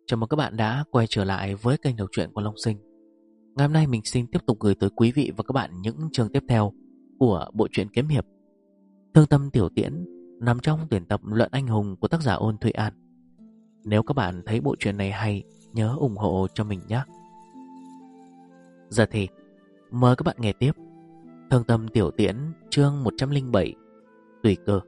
Chào mừng các bạn đã quay trở lại với kênh đọc truyện của Long Sinh. Ngày hôm nay mình xin tiếp tục gửi tới quý vị và các bạn những chương tiếp theo của bộ truyện kiếm hiệp Thương Tâm Tiểu Tiễn, nằm trong tuyển tập Luận Anh Hùng của tác giả Ôn Thụy An. Nếu các bạn thấy bộ truyện này hay, nhớ ủng hộ cho mình nhé. Giờ thì mời các bạn nghe tiếp Thương Tâm Tiểu Tiễn chương 107, Tùy Cơ.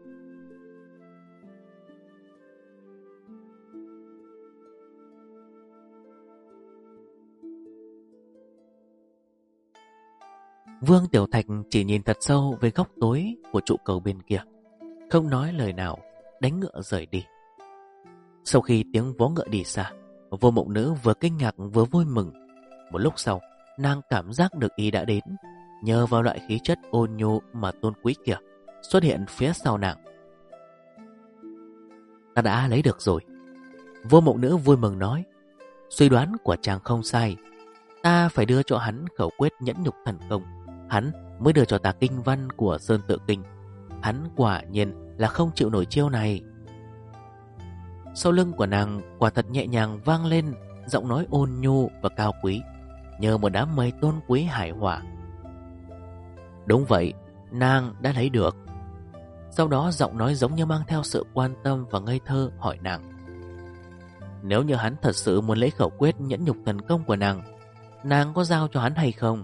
Vương Tiểu Thạch chỉ nhìn thật sâu về góc tối của trụ cầu bên kia, không nói lời nào, đánh ngựa rời đi. Sau khi tiếng vó ngựa đi xa, Vô Mộng Nữ vừa kinh ngạc vừa vui mừng. Một lúc sau, nàng cảm giác được ý đã đến, nhờ vào loại khí chất ôn nhu mà tôn quý kia xuất hiện phía sau nàng. Ta đã lấy được rồi. Vô Mộng Nữ vui mừng nói. Suy đoán của chàng không sai, ta phải đưa cho hắn khẩu quyết nhẫn nhục thần công, hắn mới đưa cho ta kinh văn của Sơn Tự Kinh. Hắn quả nhiên là không chịu nổi chiêu này. Sau lưng của nàng quả thật nhẹ nhàng vang lên giọng nói ôn nhu và cao quý, nhờ một đám mây tôn quý hải hòa. Đúng vậy, nàng đã lấy được. Sau đó giọng nói giống như mang theo sự quan tâm và ngây thơ hỏi nàng, nếu như hắn thật sự muốn lấy khẩu quyết nhẫn nhục thần công của nàng có giao cho hắn hay không?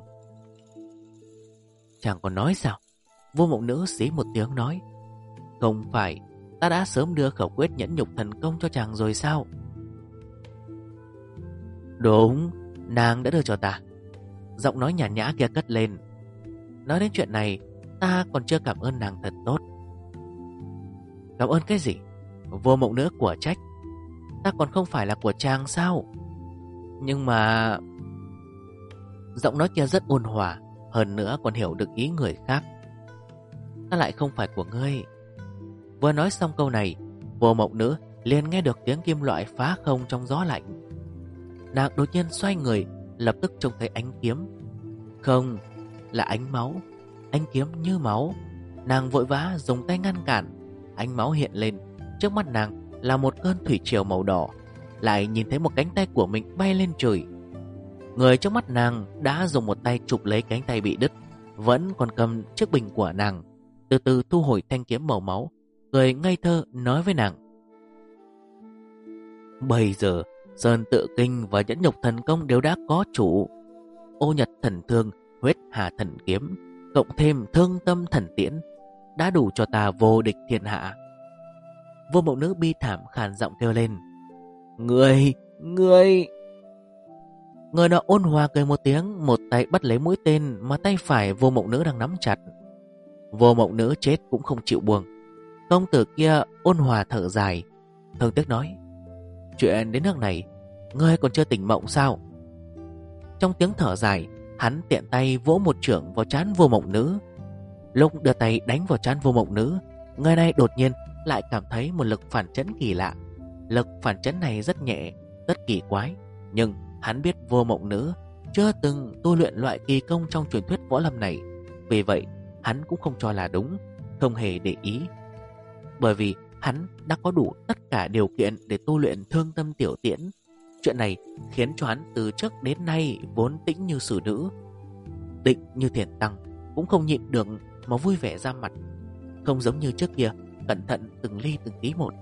Chàng còn nói sao? Vô Mộng Nữ xí một tiếng nói, không phải, ta đã sớm đưa khẩu quyết nhẫn nhục thần công cho chàng rồi sao? Đúng, nàng đã đưa cho ta. Giọng nói nhàn nhã kia cất lên. Nói đến chuyện này, ta còn chưa cảm ơn nàng thật tốt. Cảm ơn cái gì? Vô Mộng Nữ của trách, ta còn không phải là của chàng sao? Nhưng mà... Giọng nói kia rất ôn hòa, hơn nữa còn hiểu được ý người khác. Ta lại không phải của ngươi. Vừa nói xong câu này, Vô Mộng Nữ liền nghe được tiếng kim loại phá không trong gió lạnh. Nàng đột nhiên xoay người, lập tức trông thấy ánh kiếm. Không, là ánh máu. Ánh kiếm như máu. Nàng vội vã dùng tay ngăn cản. Ánh máu hiện lên, trước mắt nàng là một cơn thủy triều màu đỏ. Lại nhìn thấy một cánh tay của mình bay lên trời. Người trước mắt nàng đã dùng một tay chụp lấy cánh tay bị đứt, vẫn còn cầm chiếc bình của nàng, từ từ thu hồi thanh kiếm màu máu, cười ngây thơ nói với nàng, bây giờ Sơn Tự Kinh và nhẫn nhục thần công đều đã có chủ. Ô Nhật thần thương, huyết hà thần kiếm, cộng thêm thương tâm thần tiễn, đã đủ cho ta vô địch thiên hạ. Vô Mộng Nữ bi thảm khàn giọng kêu lên, Người Người nọ ôn hòa cười một tiếng, một tay bắt lấy mũi tên mà tay phải Vô Mộng Nữ đang nắm chặt. Vô Mộng Nữ chết cũng không chịu buông. Công tử kia ôn hòa thở dài, thương tiếc nói, chuyện đến nước này, ngươi còn chưa tỉnh mộng sao? Trong tiếng thở dài, hắn tiện tay vỗ một chưởng vào trán Vô Mộng Nữ. Lúc đưa tay đánh vào trán Vô Mộng Nữ, người này đột nhiên lại cảm thấy một lực phản chấn kỳ lạ. Lực phản chấn này rất nhẹ, rất kỳ quái, nhưng hắn biết Vô Mộng Nữ chưa từng tu luyện loại kỳ công trong truyền thuyết võ lâm này. Vì vậy hắn cũng không cho là đúng, không hề để ý. Bởi vì hắn đã có đủ tất cả điều kiện để tu luyện Thương Tâm Tiểu Tiễn. Chuyện này khiến cho hắn từ trước đến nay vốn tĩnh như xử nữ, định như thiền tăng, cũng không nhịn được mà vui vẻ ra mặt. Không giống như trước kia cẩn thận từng ly từng tí một.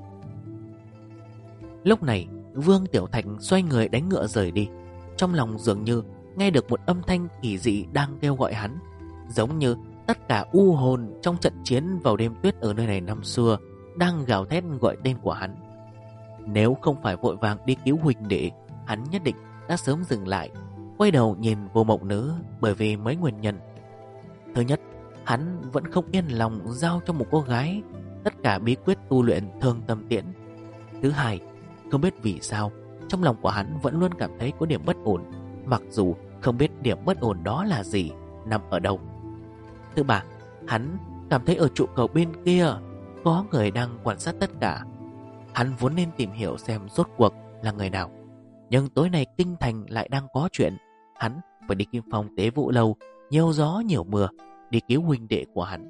Lúc này Vương Tiểu Thạch xoay người đánh ngựa rời đi. Trong lòng dường như nghe được một âm thanh kỳ dị đang kêu gọi hắn, giống như tất cả u hồn trong trận chiến vào đêm tuyết ở nơi này năm xưa đang gào thét gọi tên của hắn. Nếu không phải vội vàng đi cứu huynh đệ, hắn nhất định đã sớm dừng lại, quay đầu nhìn Vô Mộng Nữ, bởi vì mấy nguyên nhân. Thứ nhất, hắn vẫn không yên lòng giao cho một cô gái tất cả bí quyết tu luyện Thương Tâm Tiễn. Thứ hai, không biết vì sao trong lòng của hắn vẫn luôn cảm thấy có điểm bất ổn, mặc dù không biết điểm bất ổn đó là gì, nằm ở đâu. Thứ ba, hắn cảm thấy ở trụ cầu bên kia có người đang quan sát tất cả. Hắn vốn nên tìm hiểu xem rốt cuộc là người nào, nhưng tối nay kinh thành lại đang có chuyện. Hắn phải đi Kim Phong Tế Vũ Lâu, nhiều gió nhiều mưa, đi cứu huynh đệ của hắn.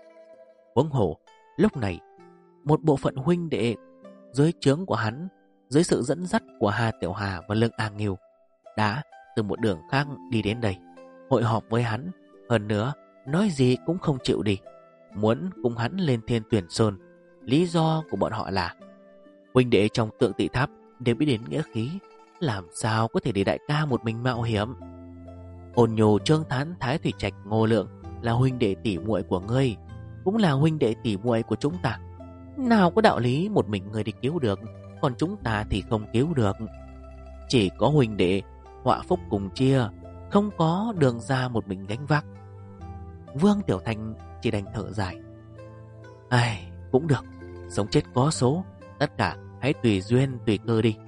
Huống hồ lúc này một bộ phận huynh đệ dưới trướng của hắn dưới sự dẫn dắt của Hà Tiểu Hà và Lương A Nghiêu, đã từ một đường khác đi đến đây, hội họp với hắn. Hơn nữa, nói gì cũng không chịu đi, muốn cùng hắn lên Thiên Tuyển Sơn. Lý do của bọn họ là huynh đệ trong Tượng Tỵ Tháp đều biết đến nghĩa khí, làm sao có thể để đại ca một mình mạo hiểm. Ôn Nhô, Trương Thán, Thái Thủy Trạch, Ngô Lượng là huynh đệ tỷ muội của ngươi, cũng là huynh đệ tỷ muội của chúng ta. Nào có đạo lý một mình ngươi đi cứu được, còn chúng ta thì không cứu được. Chỉ có huynh đệ họa phúc cùng chia, không có đường ra một mình gánh vác. Vương Tiểu Thanh chỉ đành thở dài. Ai, cũng được, sống chết có số, tất cả hãy tùy duyên tùy cơ đi.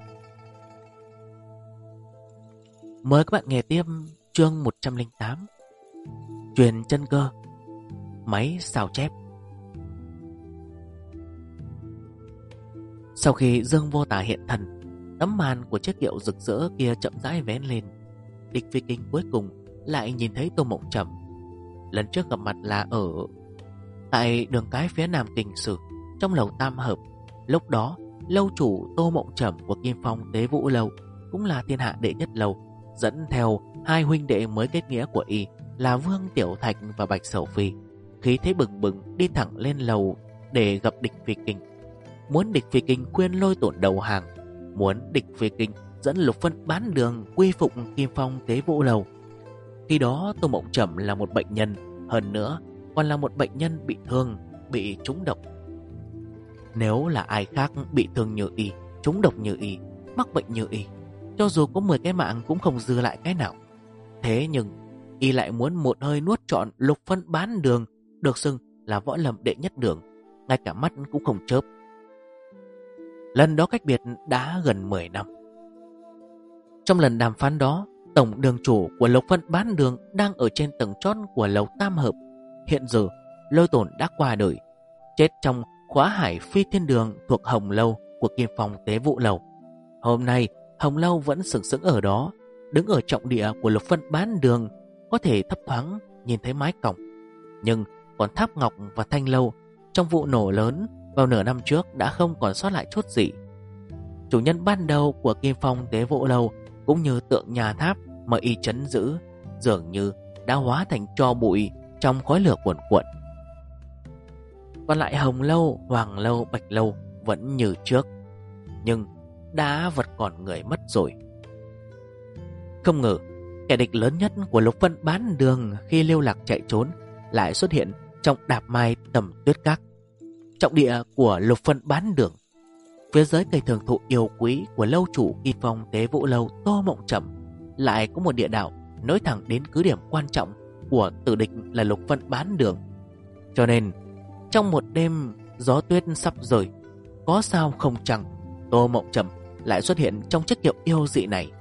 Mời các bạn nghe tiếp chương 108, Truyền chân cơ, máy sao chép. Sau khi Dương Vô Tà hiện thân, tấm màn của chiếc kiệu rực rỡ kia chậm rãi vén lên. Địch Phi Kinh cuối cùng lại nhìn thấy Tô Mộng Trầm. Lần trước gặp mặt là ở tại đường cái phía nam Kinh Sử, trong lầu Tam Hợp. Lúc đó lâu chủ Tô Mộng Trầm của Kim Phong Tế Vũ Lâu, cũng là thiên hạ đệ nhất lâu, dẫn theo hai huynh đệ mới kết nghĩa của y là Vương Tiểu Thạch và Bạch Sầu Phi, khí thế bừng bừng đi thẳng lên lầu để gặp Địch Phi Kinh. Muốn Địch Phi Kinh khuyên Lôi Tổn đầu hàng, muốn Địch Phi Kinh dẫn Lục Phân bán đường quy phục Kim Phong Tế Vũ Lâu. Khi đó Tô Mộng Trầm là một bệnh nhân, hơn nữa còn là một bệnh nhân bị thương, bị trúng độc. Nếu là ai khác bị thương như y, trúng độc như y, mắc bệnh như y, cho dù có 10 cái mạng cũng không dư lại cái nào. Thế nhưng y lại muốn một hơi nuốt trọn Lục Phân bán đường, được xưng là võ lâm đệ nhất đường, ngay cả mắt cũng không chớp. Lần đó cách biệt đã gần 10 năm. Trong lần đàm phán đó, tổng đường chủ của Lục Phân bán đường đang ở trên tầng chót của lầu Tam Hợp. Hiện giờ Lôi Tổn đã qua đời, chết trong khóa hải phi thiên đường thuộc Hồng Lâu của Kim Phong Tế Vũ Lâu. Hôm nay Hồng Lâu vẫn sừng sững ở đó, đứng ở trọng địa của Lục Phân bán đường, có thể thấp thoáng nhìn thấy mái cổng. Nhưng còn Tháp Ngọc và Thanh Lâu trong vụ nổ lớn vào nửa năm trước đã không còn sót lại chút gì. Chủ nhân ban đầu của Kim Phong Tế Vũ Lâu cũng như tượng nhà tháp mà y trấn giữ dường như đã hóa thành tro bụi trong khói lửa cuồn cuộn. Còn lại Hồng Lâu, Hoàng Lâu, Bạch Lâu vẫn như trước, nhưng đã vật còn người mất rồi. Không ngờ kẻ địch lớn nhất của Lục Phân bán đường khi lưu lạc chạy trốn lại xuất hiện trong Đạp Mai Tầm Tuyết Các, trọng địa của Lục Phân bán đường. Phía dưới cây thường thụ yêu quý của lâu chủ Kim Phong Tế Vũ Lâu Tô Mộng Trầm lại có một địa đạo nối thẳng đến cứ điểm quan trọng của tử địch là Lục Phân bán đường. Cho nên trong một đêm gió tuyết sắp rời, có sao không chăng Tô Mộng Trầm lại xuất hiện trong chiếc kiệu yêu dị này.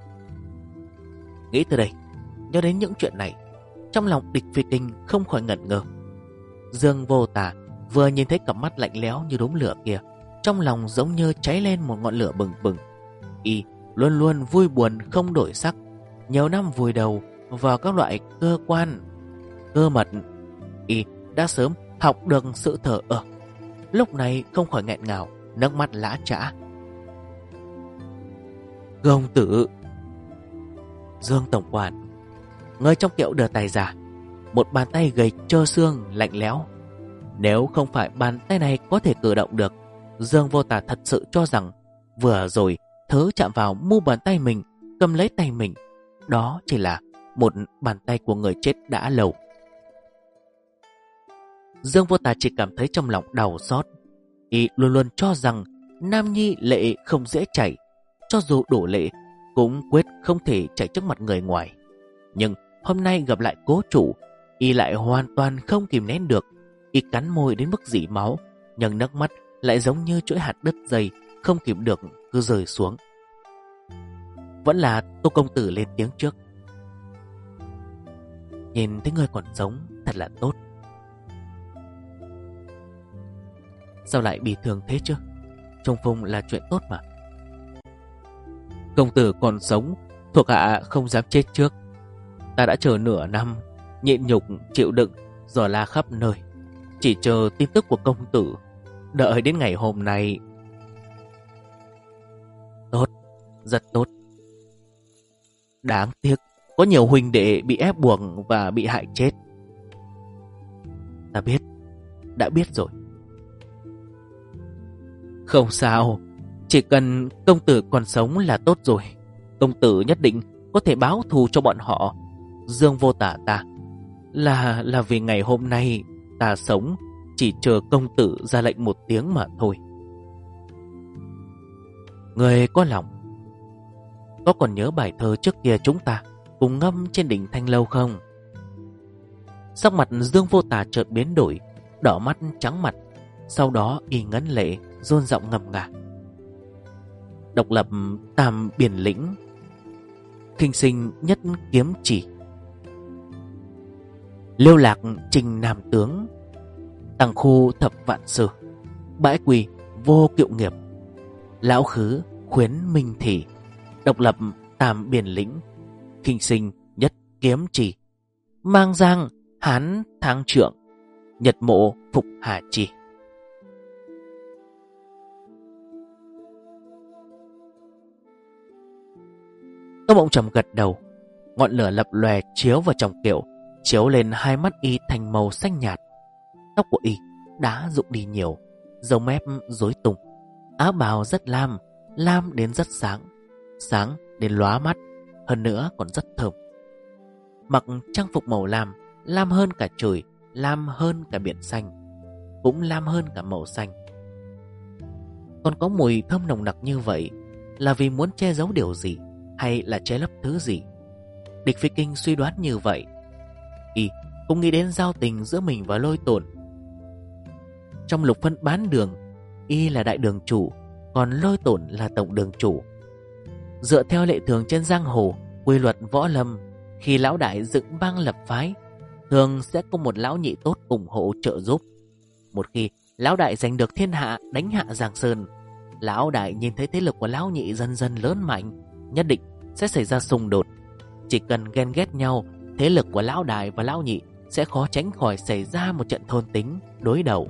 Nghĩ từ đây, nhớ đến những chuyện này, trong lòng Địch Phi Kinh không khỏi ngẩn ngơ. Dương Vô Tà vừa nhìn thấy cặp mắt lạnh lẽo như đốm lửa kia, trong lòng giống như cháy lên một ngọn lửa bừng bừng. Y luôn luôn vui buồn không đổi sắc, nhiều năm vùi đầu vào các loại cơ quan, cơ mật. Y đã sớm học được sự thờ ơ, lúc này không khỏi nghẹn ngào, nước mắt lã chã. Công tử, Dương tổng quản, người trong kiệu đưa tay ra, một bàn tay gầy trơ xương lạnh lẽo. Nếu không phải bàn tay này có thể cử động được, Dương Vô Tà thật sự cho rằng vừa rồi thứ chạm vào mu bàn tay mình, cầm lấy tay mình, đó chỉ là một bàn tay của người chết đã lâu. Dương Vô Tà chỉ cảm thấy trong lòng đau xót. Y luôn luôn cho rằng nam nhi lệ không dễ chảy, cho dù đổ lệ cũng quyết không thể chảy trước mặt người ngoài. Nhưng hôm nay gặp lại cố chủ, Y lại hoàn toàn không kìm nén được. Y cắn môi đến mức rỉ máu, nhưng nước mắt lại giống như chuỗi hạt đứt dây, không kìm được cứ rơi xuống. Vẫn là Tô công tử lên tiếng trước. Nhìn thấy người còn sống thật là tốt. Sao lại bị thương thế chứ? Trung phùng là chuyện tốt mà. Công tử còn sống, thuộc hạ không dám chết trước. Ta đã chờ nửa năm, nhịn nhục chịu đựng, dò la khắp nơi, chỉ chờ tin tức của công tử. Đợi đến ngày hôm nay. rất tốt. Đáng tiếc, có nhiều huynh đệ bị ép buộc và bị hại chết. Ta biết, đã biết rồi. Không sao, chỉ cần công tử còn sống là tốt rồi. Công tử nhất định có thể báo thù cho bọn họ. Dương Vô Tả ta là vì ngày hôm nay ta sống, chỉ chờ công tử ra lệnh một tiếng mà thôi. Người có lòng. Có còn nhớ bài thơ trước kia chúng ta cùng ngâm trên đỉnh Thanh Lâu không? Sắc mặt Dương Vô Tả chợt biến đổi, đỏ mắt trắng mặt. Sau đó y ngấn lệ, rôn giọng ngầm ngà. Độc lập tam biển lĩnh, khinh sinh nhất kiếm chỉ. Liêu lạc trình nam tướng, tằng khu thập vạn sử. Bãi quỳ vô kiệu nghiệp, lão khứ khuyến minh thị. Độc lập tam biển lĩnh, khinh sinh nhất kiếm chỉ. Mang giang hán thang trượng, nhật mộ phục hà chỉ. Tô Mộng Trầm gật đầu. Ngọn lửa lập lòe chiếu vào trong kiệu, chiếu lên hai mắt y thành màu xanh nhạt. Tóc của y đã rụng đi nhiều, râu mép rối tung. Áo bào rất lam, lam đến rất sáng, sáng đến lóa mắt, hơn nữa còn rất thơm. Mặc trang phục màu lam, lam hơn cả trời, lam hơn cả biển xanh, cũng lam hơn cả màu xanh. Còn có mùi thơm nồng nặc như vậy là vì muốn che giấu điều gì, hay là che lấp thứ gì? Địch Phi Kinh suy đoán như vậy. Y cũng nghĩ đến giao tình giữa mình và Lôi Tổn. Trong lục phân bán đường, y là đại đường chủ, còn Lôi Tổn là tổng đường chủ. Dựa theo lệ thường trên giang hồ, quy luật võ lâm, khi lão đại dựng bang lập phái, thường sẽ có một lão nhị tốt ủng hộ trợ giúp. Một khi lão đại giành được thiên hạ, đánh hạ Giang Sơn, lão đại nhìn thấy thế lực của lão nhị dần dần lớn mạnh, nhất định sẽ xảy ra xung đột. Chỉ cần ghen ghét nhau, thế lực của lão đại và lão nhị sẽ khó tránh khỏi xảy ra một trận thôn tính đối đầu.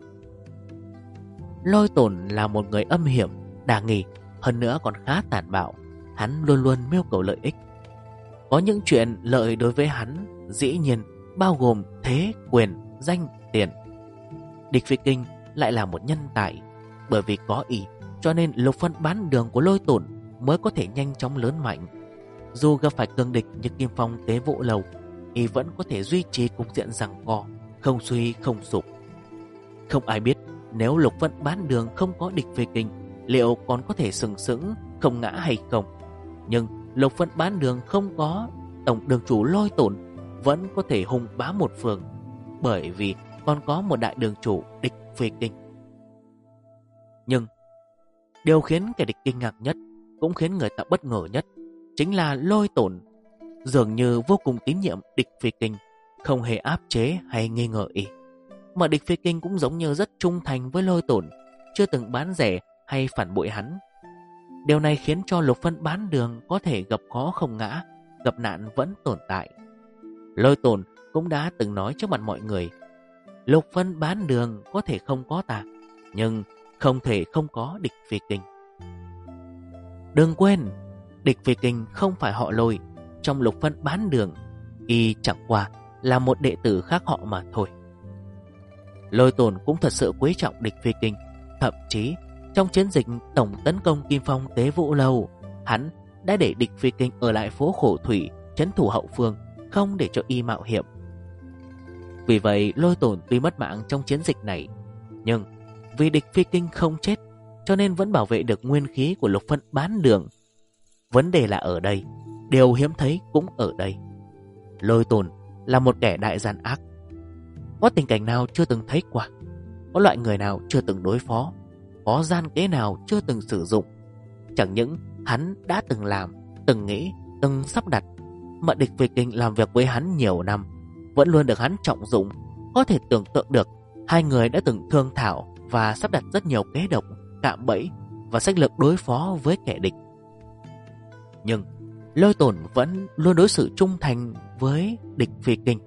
Lôi Tổn là một người âm hiểm, đa nghi, hơn nữa còn khá tàn bạo. Hắn luôn luôn mưu cầu lợi ích. Có những chuyện lợi đối với hắn dĩ nhiên bao gồm thế, quyền, danh, tiền. Địch Phi Kinh lại là một nhân tài. Bởi vì có ý, cho nên lục phân bán đường của Lôi Tổn mới có thể nhanh chóng lớn mạnh. Dù gặp phải cường địch như Kim Phong Tế Vũ Lầu, y vẫn có thể duy trì cục diện giằng co, không suy không sụp. Không ai biết nếu lục phân bán đường không có Địch Phi Kinh, liệu còn có thể sừng sững không ngã hay không. Nhưng lục phân bán đường không có tổng đường chủ Lôi Tổn, vẫn có thể hùng bá một phương, bởi vì còn có một đại đường chủ Địch Phi Kinh. Nhưng điều khiến kẻ địch kinh ngạc nhất, cũng khiến người ta bất ngờ nhất, chính là Lôi Tổn dường như vô cùng tín nhiệm Địch Phi Kinh, không hề áp chế hay nghi ngờ y. Mà Địch Phi Kinh cũng giống như rất trung thành với Lôi Tổn, chưa từng bán rẻ hay phản bội hắn. Điều này khiến cho lục phân bán đường có thể gặp khó không ngã, gặp nạn vẫn tồn tại. Lôi Tổn cũng đã từng nói trước mặt mọi người, lục phân bán đường có thể không có ta, nhưng không thể không có Địch Phi Kinh. Đừng quên, Địch Phi Kinh không phải họ Lôi. Trong lục phân bán đường, y chẳng qua là một đệ tử khác họ mà thôi. Lôi Tổn cũng thật sự quý trọng Địch Phi Kinh. Thậm chí trong chiến dịch tổng tấn công Kim Phong Tế Vũ Lâu, hắn đã để Địch Phi Kinh ở lại phố Khổ Thủy trấn thủ hậu phương, không để cho y mạo hiểm. Vì vậy Lôi Tổn tuy mất mạng trong chiến dịch này, nhưng vì Địch Phi Kinh không chết, cho nên vẫn bảo vệ được nguyên khí của lục phân bán đường. Vấn đề là ở đây, điều hiếm thấy cũng ở đây. Lôi Tổn là một kẻ đại gian ác. Có tình cảnh nào chưa từng thấy qua, có loại người nào chưa từng đối phó, có gian kế nào chưa từng sử dụng. Chẳng những hắn đã từng làm, từng nghĩ, từng sắp đặt, mà Địch Phi Kinh làm việc với hắn nhiều năm, vẫn luôn được hắn trọng dụng. Có thể tưởng tượng được hai người đã từng thương thảo và sắp đặt rất nhiều kế độc, cạm bẫy và sách lược đối phó với kẻ địch. Nhưng Lôi Tổn vẫn luôn đối xử trung thành với Địch Phi Kinh,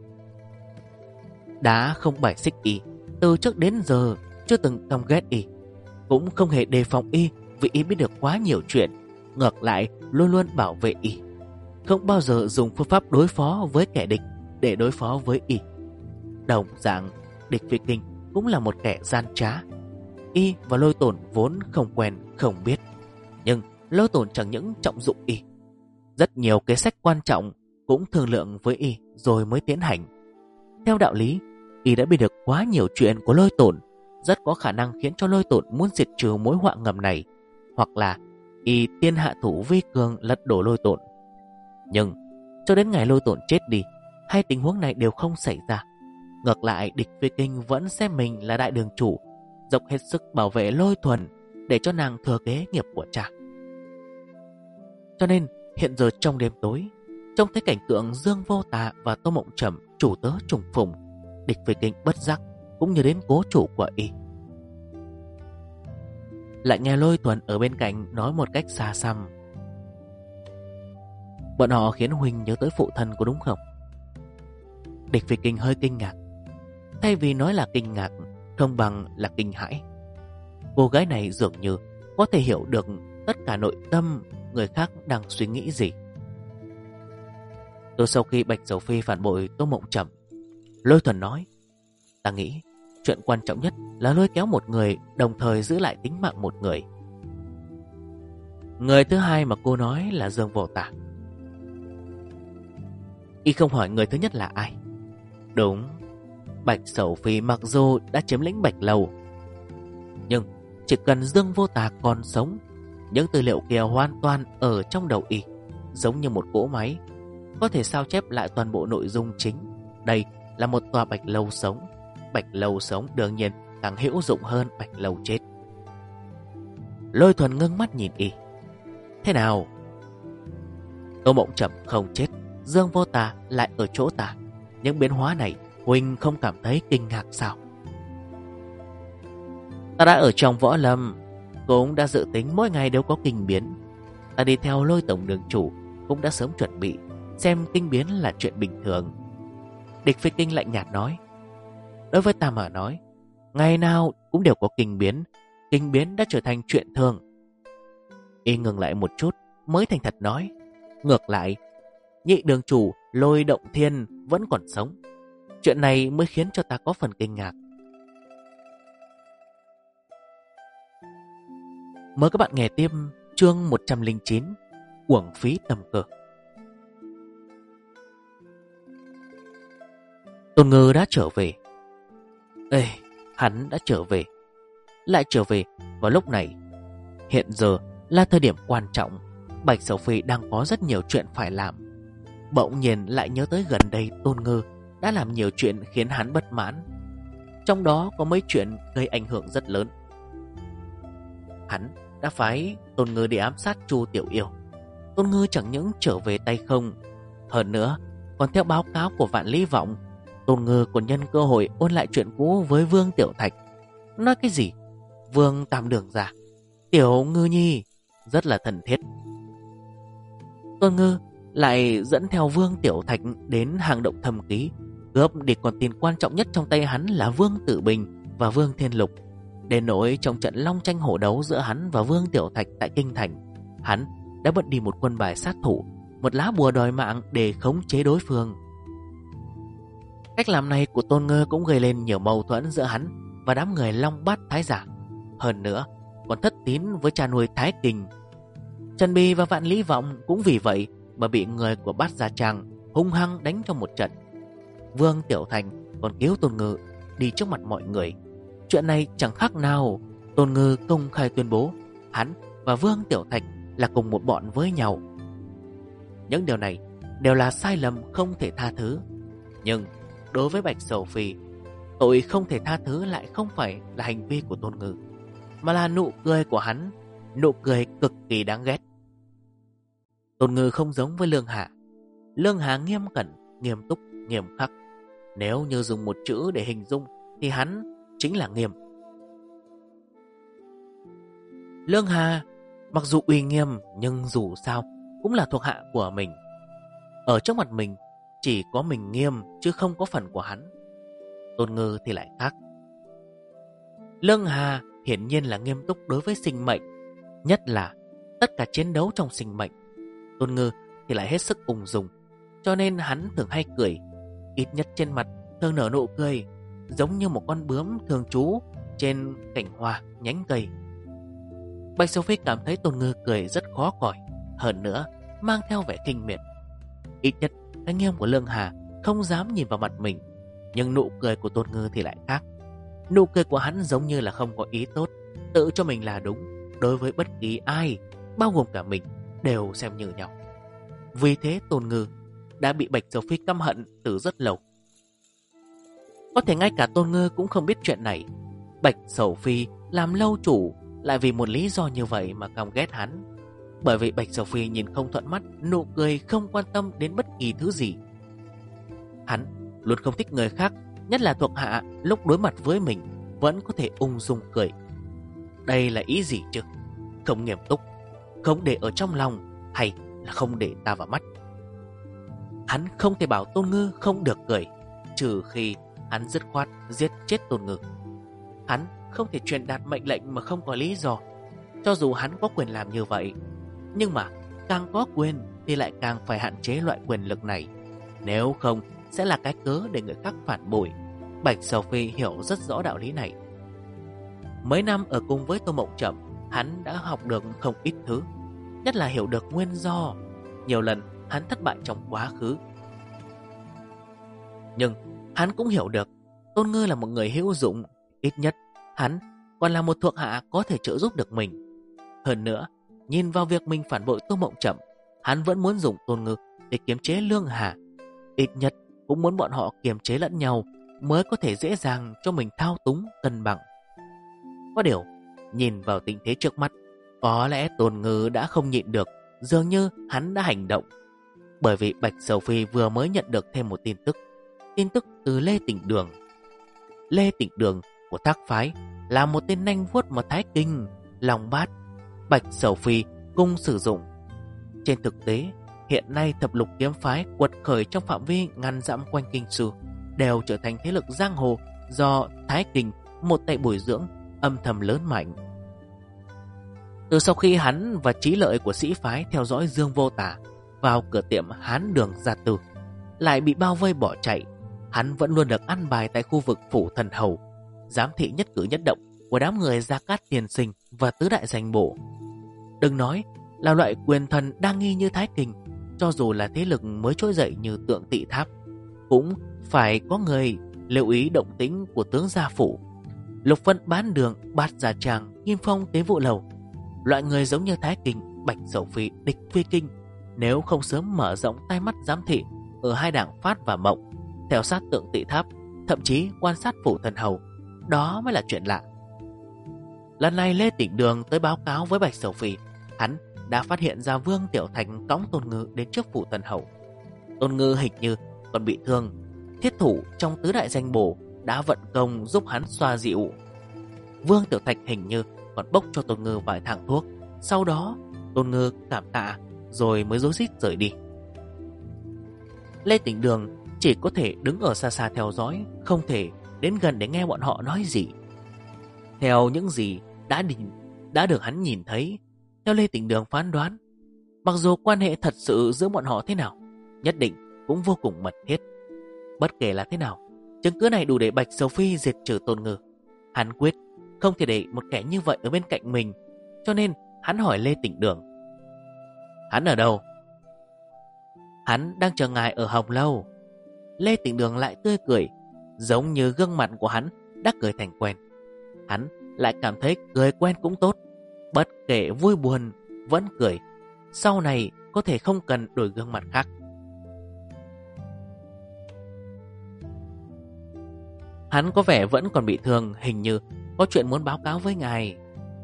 đã không bài xích y, từ trước đến giờ chưa từng căm ghét y, cũng không hề đề phòng y vì y biết được quá nhiều chuyện. ngược lại luôn luôn bảo vệ y, không bao giờ dùng phương pháp đối phó với kẻ địch để đối phó với y. Đồng dạng, địch Phi Kinh cũng là một kẻ gian trá. Y và Lôi Tổn vốn không quen không biết, nhưng Lôi Tổn chẳng những trọng dụng y, rất nhiều kế sách quan trọng cũng thương lượng với y rồi mới tiến hành. Theo đạo lý, y đã biết được quá nhiều chuyện của Lôi Tổn, rất có khả năng khiến cho Lôi Tổn muốn diệt trừ mối họa ngầm này, hoặc là y tiên hạ thủ vi cường lật đổ Lôi Tổn. Nhưng cho đến ngày Lôi Tổn chết đi, hai tình huống này đều không xảy ra. Ngược lại, địch Phi Kinh vẫn xem mình là đại đường chủ, dốc hết sức bảo vệ Lôi Thuần để cho nàng thừa kế nghiệp của cha. Cho nên hiện giờ trong đêm tối, trông thấy cảnh tượng Dương Vô Tà và Tô Mộng Trầm chủ tớ trùng phùng, địch Phi Kinh bất giác cũng như đến cố chủ của y. Lại nghe Lôi Thuần ở bên cạnh nói một cách xa xăm: bọn họ khiến huynh nhớ tới phụ thân có đúng không? Địch Phi Kinh hơi kinh ngạc. Thay vì nói là kinh ngạc, không bằng là kinh hãi. Cô gái này dường như có thể hiểu được tất cả nội tâm người khác đang suy nghĩ gì. Từ sau khi Bạch Sầu Phi phản bội Tô Mộng Trầm, Lôi Thuần nói: ta nghĩ chuyện quan trọng nhất là lôi kéo một người, đồng thời giữ lại tính mạng một người. Người thứ hai mà cô nói là Dương Vô Tà. Y không hỏi người thứ nhất là ai. Đúng, Bạch Sầu Phi mặc dù đã chiếm lĩnh Bạch Lâu, nhưng chỉ cần Dương Vô Tà còn sống, những tư liệu kia hoàn toàn ở trong đầu y, giống như một cỗ máy, có thể sao chép lại toàn bộ nội dung chính. Đây là một tòa Bạch Lâu sống. Bạch Lâu sống đương nhiên càng hữu dụng hơn Bạch Lâu chết. Lôi Thuần ngưng mắt nhìn y. Thế nào? Tô Mộng Trầm không chết, Dương Vô Tà lại ở chỗ ta. Những biến hóa này huynh không cảm thấy kinh ngạc sao? Ta đã ở trong võ lâm, cũng đã dự tính mỗi ngày đều có kinh biến. Ta đi theo Lôi tổng đường chủ cũng đã sớm chuẩn bị, xem kinh biến là chuyện bình thường. Địch Phi Kinh lạnh nhạt nói: đối với ta mà nói, ngày nào cũng đều có kinh biến đã trở thành chuyện thường. Y ngừng lại một chút mới thành thật nói: ngược lại, nhị đường chủ Lôi Động Thiên vẫn còn sống. Chuyện này mới khiến cho ta có phần kinh ngạc. Mời các bạn nghe tiếp chương 109, uổng phí tầm cơ. Tôn Ngư đã trở về. Hắn đã trở về. Lại trở về vào lúc này. Hiện giờ là thời điểm quan trọng. Bạch Sầu Phi đang có rất nhiều chuyện phải làm. Bỗng nhiên lại nhớ tới gần đây Tôn Ngư đã làm nhiều chuyện khiến hắn bất mãn. Trong đó có mấy chuyện gây ảnh hưởng rất lớn. Hắn đã phái Tôn Ngư đi ám sát Chu Tiểu Yêu. Tôn Ngư chẳng những trở về tay không, hơn nữa còn theo báo cáo của Vạn Lý Vọng, Tôn Ngư còn nhân cơ hội ôn lại chuyện cũ với Vương Tiểu Thạch. Nói cái gì? Vương Tam Đường già, Tiểu Ngư Nhi rất là thân thiết. Tôn Ngư lại dẫn theo Vương Tiểu Thạch đến hang động Thâm Ký, cướp đi con tin quan trọng nhất trong tay hắn là Vương Tử Bình và Vương Thiên Lục. Đến nỗi trong trận long tranh hổ đấu giữa hắn và Vương Tiểu Thạch tại Kinh Thành, hắn đã bận đi một quân bài sát thủ, một lá bùa đòi mạng để khống chế đối phương. Cách làm này của Tôn Ngư cũng gây lên nhiều mâu thuẫn giữa hắn và đám người Long Bát Thái Giả. Hơn nữa còn thất tín với cha nuôi Thái Kình. Trần Bì và Vạn Lý Vọng cũng vì vậy mà bị người của Bát Gia Trang hung hăng đánh cho một trận. Vương Tiểu Thành còn cứu Tôn Ngư đi trước mặt mọi người. Chuyện này chẳng khác nào Tôn Ngư công khai tuyên bố hắn và Vương Tiểu Thạch là cùng một bọn với nhau. Những điều này đều là sai lầm không thể tha thứ. Nhưng đối với Bạch Sầu Phi, tội không thể tha thứ lại không phải là hành vi của Tôn Ngư, mà là nụ cười của hắn, nụ cười cực kỳ đáng ghét. Tôn Ngư không giống với Lương Hà. Lương Hà nghiêm cẩn, nghiêm túc, nghiêm khắc. Nếu như dùng một chữ để hình dung thì hắn chính là nghiêm. Lương Hà mặc dù uy nghiêm nhưng dù sao cũng là thuộc hạ của mình. Ở trước mặt mình chỉ có mình nghiêm chứ không có phần của hắn. Tôn Ngư thì lại khác. Lương Hà hiển nhiên là nghiêm túc đối với sinh mệnh, nhất là tất cả chiến đấu trong sinh mệnh. Tôn Ngư thì lại hết sức ung dung, cho nên hắn thường hay cười. Ít nhất trên mặt thường nở nụ cười, giống như một con bướm thường trú trên cành hoa nhánh cây. Bạch Sầu Phi cảm thấy Tôn Ngư cười rất khó coi, hơn nữa mang theo vẻ kinh miệt. Ít nhất anh em của Lương Hà không dám nhìn vào mặt mình, nhưng nụ cười của Tôn Ngư thì lại khác. Nụ cười của hắn giống như là không có ý tốt, tự cho mình là đúng, đối với bất kỳ ai, bao gồm cả mình, đều xem như nhau. Vì thế Tôn Ngư đã bị Bạch Sầu Phi căm hận từ rất lâu. Có thể ngay cả Tôn Ngư cũng không biết chuyện này. Bạch Sầu Phi làm lâu chủ lại vì một lý do như vậy mà căm ghét hắn. Bởi vì Bạch Sầu Phi nhìn không thuận mắt, nụ cười không quan tâm đến bất kỳ thứ gì. Hắn luôn không thích người khác, nhất là thuộc hạ lúc đối mặt với mình vẫn có thể ung dung cười. Đây là ý gì chứ? Không nghiêm túc, không để ở trong lòng, hay là không để ta vào mắt? Hắn không thể bảo Tôn Ngư không được cười, trừ khi hắn dứt khoát giết chết Tôn Ngư. Hắn không thể truyền đạt mệnh lệnh mà không có lý do, cho dù hắn có quyền làm như vậy. Nhưng mà càng có quyền thì lại càng phải hạn chế loại quyền lực này, nếu không sẽ là cái cớ để người khác phản bội. Bạch Sầu Phi hiểu rất rõ đạo lý này. Mấy năm ở cùng với Tô Mộng Chậm, hắn đã học được không ít thứ, nhất là hiểu được nguyên do. Nhiều lần hắn thất bại trong quá khứ, nhưng hắn cũng hiểu được Tôn Ngư là một người hữu dụng. Ít nhất hắn còn là một thuộc hạ có thể trợ giúp được mình. Hơn nữa, nhìn vào việc mình phản bội Tô Mộng Chậm, hắn vẫn muốn dùng Tôn Ngư để kiềm chế Lương Hà. Ít nhất cũng muốn bọn họ kiềm chế lẫn nhau, mới có thể dễ dàng cho mình thao túng cân bằng. Có điều, nhìn vào tình thế trước mắt, có lẽ Tôn Ngư đã không nhịn được, dường như hắn đã hành động. Bởi vì Bạch Sầu Phi vừa mới nhận được thêm một tin tức từ Lê Tỉnh Đường. Lê Tỉnh Đường của Thác Phái là một tên nanh vuốt mà Thái Kinh, Long Bát, Bạch Sầu Phi cùng sử dụng. Trên thực tế, hiện nay thập lục kiếm phái quật khởi trong phạm vi ngàn dặm quanh Kinh Sư đều trở thành thế lực giang hồ do Thái Kinh một tay bồi dưỡng, âm thầm lớn mạnh. Từ sau khi hắn và Chí Lợi của sĩ phái theo dõi Dương Vô Tả vào cửa tiệm Hán Đường Gia Tử, lại bị bao vây bỏ chạy, hắn vẫn luôn được ăn bài tại khu vực Phủ Thần Hầu, giám thị nhất cử nhất động của đám người Gia Cát Tiền Sinh và tứ đại danh bổ. Đừng nói là loại quyền thần đa nghi như Thái Kinh, cho dù là thế lực mới trỗi dậy như Tượng Tị Tháp, cũng phải có người lưu ý động tĩnh của tướng gia phủ, Lục Phân Bán Đường, Bát Gia Tràng, Kim Phong Tế Vụ Lầu. Loại người giống như Thái Kinh, Bạch Sầu Phi, Địch Phi Kinh, nếu không sớm mở rộng tai mắt giám thị ở hai đảng Phát và Mộng, theo sát Tượng Tị Tháp, thậm chí quan sát Phủ Thần Hầu, đó mới là chuyện lạ. Lần này Lê Tỉnh Đường tới báo cáo với Bạch Sầu Phi, hắn đã phát hiện ra Vương Tiểu Thành cõng Tôn Ngư đến trước Phủ Thần Hầu. Tôn Ngư hình như còn bị thương, thiết thủ trong tứ đại danh bổ đã vận công giúp hắn xoa dịu. Vương Tiểu Thạch hình như còn bốc cho Tôn Ngư vài thang thuốc. Sau đó Tôn Ngư cảm tạ rồi mới rối rít rời đi. Lê Tỉnh Đường chỉ có thể đứng ở xa xa theo dõi, không thể đến gần để nghe bọn họ nói gì. Theo những gì đã được hắn nhìn thấy, theo Lê Tỉnh Đường phán đoán, mặc dù quan hệ thật sự giữa bọn họ thế nào, nhất định cũng vô cùng mật thiết. Bất kể là thế nào, chứng cứ này đủ để Bạch Sầu Phi diệt trừ Tôn Ngư. Hắn quyết không thể để một kẻ như vậy ở bên cạnh mình, cho nên hắn hỏi Lê Tỉnh Đường: "Hắn ở đâu?" "Hắn đang chờ ngài ở Hồng Lâu." Lê Tỉnh Đường lại tươi cười, giống như gương mặt của hắn đã cười thành quen. Hắn lại cảm thấy cười quen cũng tốt, bất kể vui buồn vẫn cười, sau này có thể không cần đổi gương mặt khác. Hắn có vẻ vẫn còn bị thương, hình như có chuyện muốn báo cáo với ngài.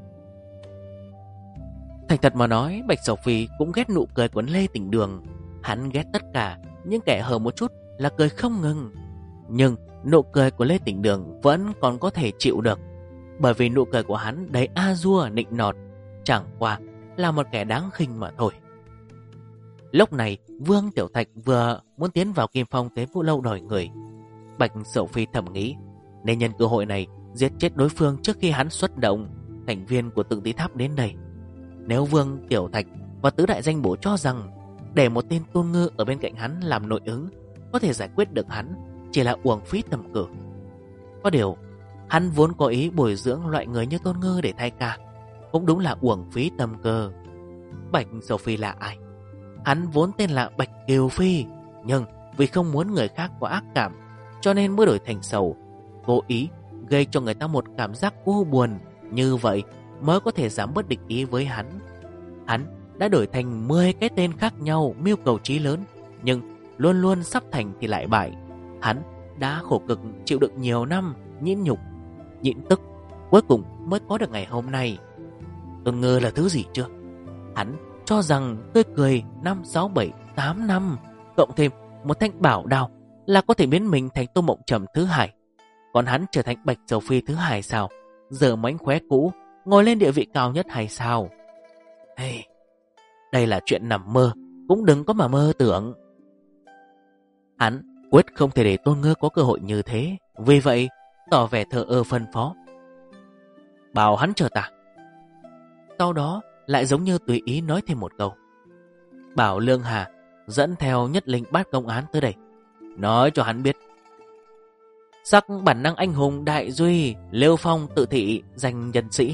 Thành thật mà nói, Bạch Sầu Phi cũng ghét nụ cười của Lê Tỉnh Đường. Hắn ghét tất cả những kẻ hờ một chút là cười không ngừng. Nhưng nụ cười của Lê Tỉnh Đường vẫn còn có thể chịu được, bởi vì nụ cười của hắn đầy a dua nịnh nọt, chẳng qua là một kẻ đáng khinh mà thôi. Lúc này Vương Tiểu Thạch vừa muốn tiến vào Kim Phong Tế Vụ Lâu đòi người. Bạch Sầu Phi thầm nghĩ nên nhân cơ hội này giết chết đối phương trước khi hắn xuất động thành viên của Tượng Tị Tháp đến đây. Nếu Vương Tiểu Thạch và tứ đại danh bổ cho rằng để một tên Tôn Ngư ở bên cạnh hắn làm nội ứng có thể giải quyết được hắn, chỉ là uổng phí tầm cử. Có điều, hắn vốn có ý bồi dưỡng loại người như Tôn Ngư để thay ca, cũng đúng là uổng phí tâm cơ. Bạch Sầu Phi là ai? Hắn vốn tên là Bạch Kiều Phi, nhưng vì không muốn người khác có ác cảm, cho nên mới đổi thành Sầu, cố ý gây cho người ta một cảm giác u buồn, như vậy mới có thể giảm bớt địch ý với hắn. Hắn đã đổi thành 10 cái tên khác nhau, mưu cầu chí lớn, nhưng luôn luôn sắp thành thì lại bại. Hắn đã khổ cực chịu đựng nhiều năm, nhịn nhục, nhịn tức, cuối cùng mới có được ngày hôm nay. Tôn Ngư là thứ gì chưa? Hắn cho rằng tươi cười 5, 6, 7, 8 năm, cộng thêm một thanh bảo đao là có thể biến mình thành Tô Mộng Trầm thứ hai. Còn hắn trở thành Bạch Sầu Phi thứ hai sao? Giờ mánh khóe cũ, ngồi lên địa vị cao nhất hay sao? Hey, đây là chuyện nằm mơ, cũng đừng có mà mơ tưởng. Hắn quyết không thể để Tôn Ngư có cơ hội như thế, vì vậy tỏ vẻ thờ ơ phân phó. Bảo hắn chờ ta. Sau đó lại giống như tùy ý nói thêm một câu. Bảo Lương Hà dẫn theo Nhất Linh Bát Công Án tới đây, nói cho hắn biết. Sắc bản năng anh hùng đại duy, Liêu Phong tự thị danh nhân sĩ.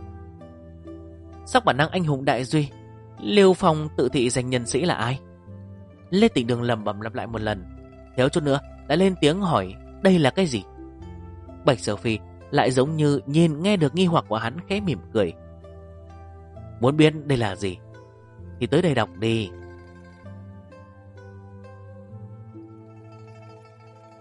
Sắc bản năng anh hùng đại duy, Liêu Phong tự thị danh nhân sĩ là ai? Lê Tịnh Đường lẩm bẩm lặp lại một lần, thiếu chút nữa đã lên tiếng hỏi đây là cái gì. Bạch Sở Phi lại giống như nhìn nghe được nghi hoặc của hắn, khẽ mỉm cười. Muốn biết đây là gì thì tới đây đọc đi.